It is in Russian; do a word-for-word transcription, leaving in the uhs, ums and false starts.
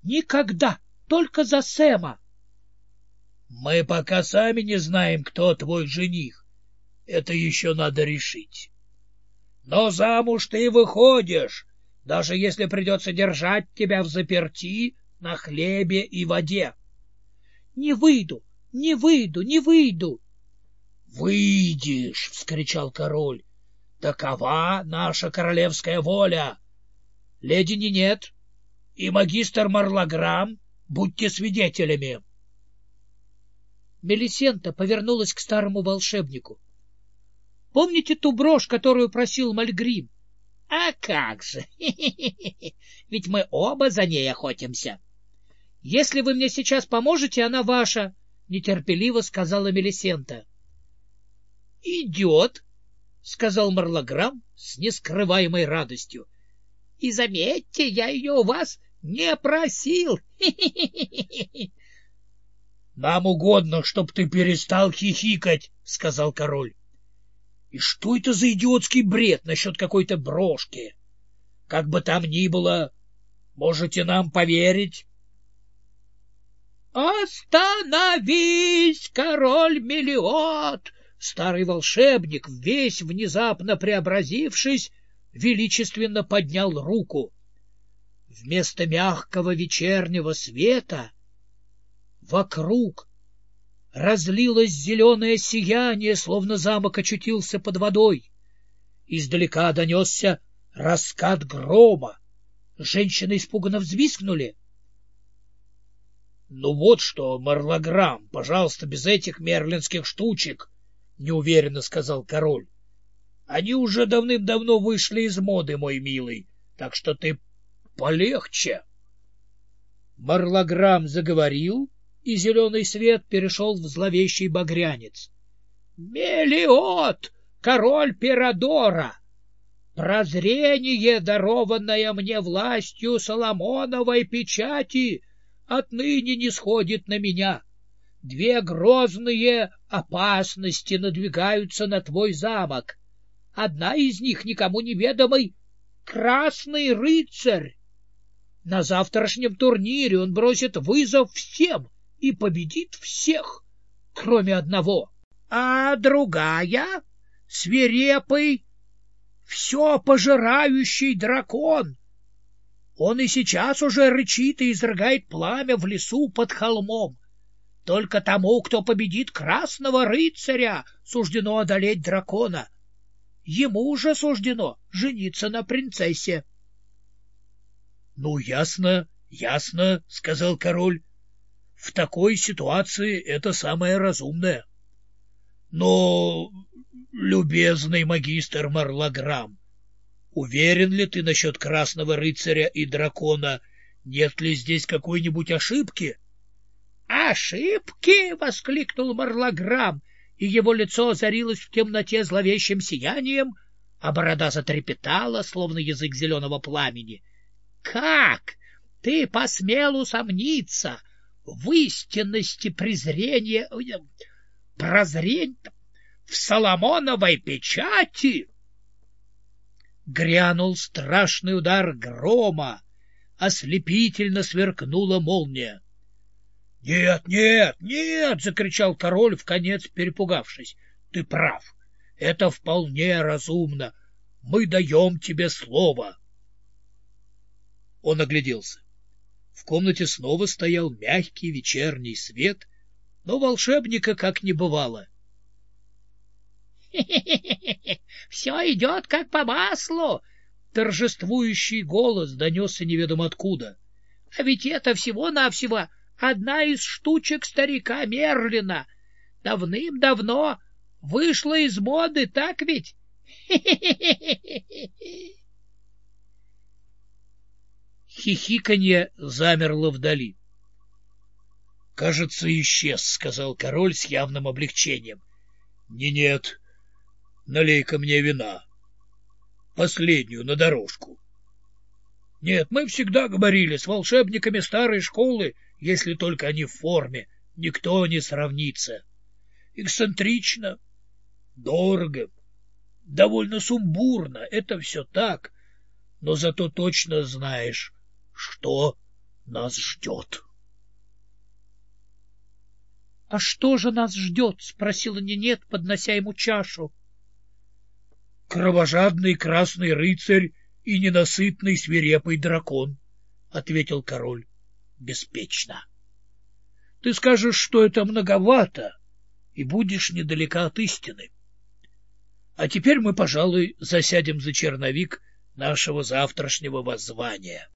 Никогда! Только за Сэма! — Мы пока сами не знаем, кто твой жених. Это еще надо решить. Но замуж ты выходишь, даже если придется держать тебя взаперти на хлебе и воде. — Не выйду, не выйду, не выйду! — Выйдешь! — вскричал король. — Такова наша королевская воля. Леди Нинет и магистр Марлаграм, будьте свидетелями. Мелисента повернулась к старому волшебнику. — Помните ту брошь, которую просил Мальгрим? — А как же! Ведь мы оба за ней охотимся. — Если вы мне сейчас поможете, она ваша, — нетерпеливо сказала Мелисента. — Идет, — сказал Марлаграм с нескрываемой радостью. — И заметьте, я ее у вас не просил. — Нам угодно, чтоб ты перестал хихикать, — сказал король. — И что это за идиотский бред насчет какой-то брошки? Как бы там ни было, можете нам поверить? — Остановись, король Мелиот! Старый волшебник, весь внезапно преобразившись, величественно поднял руку. Вместо мягкого вечернего света вокруг разлилось зеленое сияние, словно замок очутился под водой. Издалека донесся раскат грома. Женщины испуганно взвизгнули. — Ну вот что, Марлаграм, пожалуйста, без этих мерлинских штучек, — неуверенно сказал король. — Они уже давным-давно вышли из моды, мой милый, так что ты полегче. Марлаграм заговорил, и зеленый свет перешел в зловещий багрянец. — Мелиот, король Пирадора! Прозрение, дарованное мне властью Соломоновой печати, отныне не сходит на меня. Две грозные опасности надвигаются на твой замок. Одна из них никому неведомый — Красный рыцарь. На завтрашнем турнире он бросит вызов всем и победит всех, кроме одного. А другая — свирепый, все пожирающий дракон. Он и сейчас уже рычит и изрыгает пламя в лесу под холмом. Только тому, кто победит Красного рыцаря, суждено одолеть дракона. Ему уже суждено жениться на принцессе. — Ну, ясно, ясно, — сказал король. — В такой ситуации это самое разумное. Но, любезный магистр Марлаграм, уверен ли ты насчет Красного рыцаря и дракона? Нет ли здесь какой-нибудь ошибки? — Ошибки! — воскликнул Марлаграм, и его лицо озарилось в темноте зловещим сиянием, а борода затрепетала, словно язык зеленого пламени. — Как ты посмел усомниться в истинности презрения, прозрения в Соломоновой печати? Грянул страшный удар грома, ослепительно сверкнула молния. — Нет, нет, нет! — закричал король, вконец перепугавшись. — Ты прав. Это вполне разумно. Мы даем тебе слово. Он огляделся. В комнате снова стоял мягкий вечерний свет, но волшебника как не бывало. — Все идет как по маслу! — торжествующий голос донесся неведомо откуда. — А ведь это всего-навсего одна из штучек старика Мерлина. Давным-давно вышла из моды, так ведь? Хихиканье замерло вдали. — Кажется, исчез, — сказал король с явным облегчением. Не, — Нет, налей-ка мне вина. Последнюю на дорожку. Нет, мы всегда говорили, с волшебниками старой школы, если только они в форме, никто не сравнится. Эксцентрично, дорого, довольно сумбурно, это все так, но зато точно знаешь, что нас ждет. — А что же нас ждет? — спросила Нинет, поднося ему чашу. — Кровожадный красный рыцарь и ненасытный свирепый дракон, — ответил король беспечно. — Ты скажешь, что это многовато, и будешь недалека от истины. А теперь мы, пожалуй, засядем за черновик нашего завтрашнего воззвания.